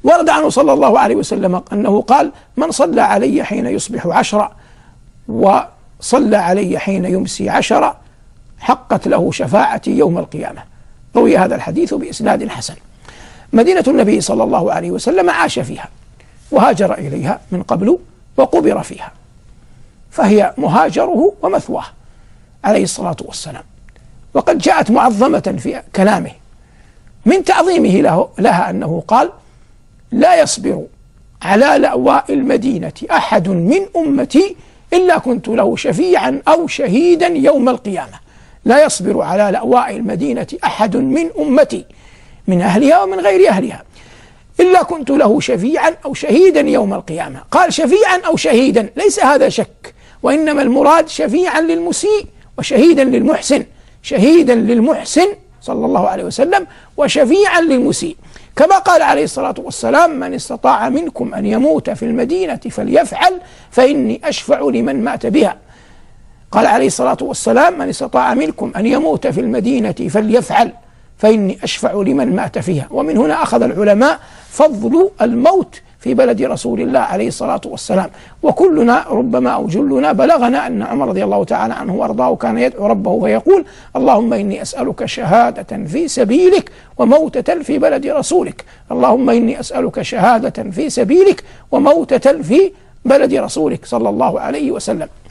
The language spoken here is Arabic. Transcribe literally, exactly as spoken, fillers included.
ورد عنه صلى الله عليه وسلم أنه قال: من صلى علي حين يصبح عشرة وصلى علي حين يمسي عشرة حقت له شفاعتي يوم القيامة. روي هذا الحديث بإسناد حسن. مدينة النبي صلى الله عليه وسلم عاش فيها وهاجر إليها من قبل وقبر فيها، فهي مهاجره ومثواه عليه الصلاة والسلام. وقد جاءت معظمة في كلامه من تعظيمه له لها أنه قال: لا يصبر على لأواء المدينة أحد من أمتي إلا كنت له شفيعا أو شهيدا يوم القيامة. لا يصبر على لأواء المدينة أحد من أمتي من أهلها ومن غير أهلها إلا كنت له شفيعا أو شهيدا يوم القيامة. قال شفيعا أو شهيدا، ليس هذا شك، وإنما المراد شفيعا للمسيء وشهيدا للمحسن، شهيدا للمحسن صلى الله عليه وسلم وشفيعا للمسيء، كما قال عليه الصلاة والسلام: من استطاع منكم أن يموت في المدينة فليفعل فإني أشفع لمن مات بها. قال عليه الصلاة والسلام: من استطاع منكم أن يموت في المدينة فليفعل فإني أشفع لمن مات فيها. ومن هنا أخذ العلماء فضل الموت في بلد رسول الله عليه الصلاة والسلام. وكلنا ربما أو جلنا بلغنا أن عمر رضي الله تعالى عنه وأرضاه كان يدعو ربه ويقول: اللهم إني أسألك شهادة في سبيلك وموتة في بلد رسولك، اللهم إني أسألك شهادة في سبيلك وموتة في بلد رسولك صلى الله عليه وسلم.